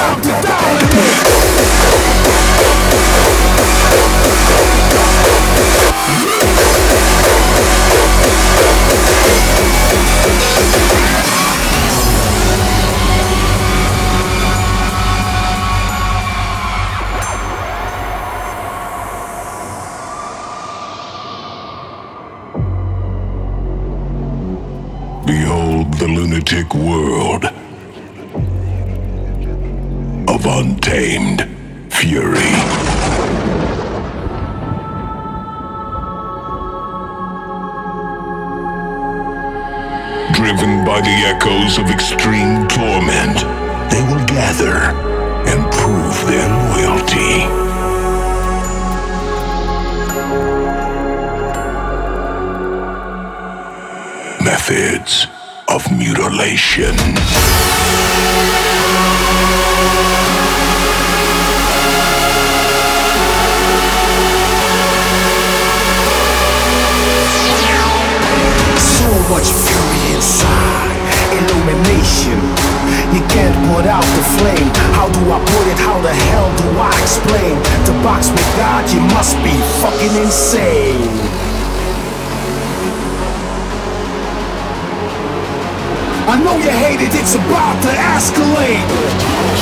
time to dominate. Behold the lunatic world of untamed fury. Driven by the echoes of extreme torment, they will gather and prove their loyalty. Methods of mutilation. So much fury inside, illumination. You can't put out the flame. How do I put it? How the hell do I explain? To box with God, you must be fucking insane. I know you hate it, it's about to escalate.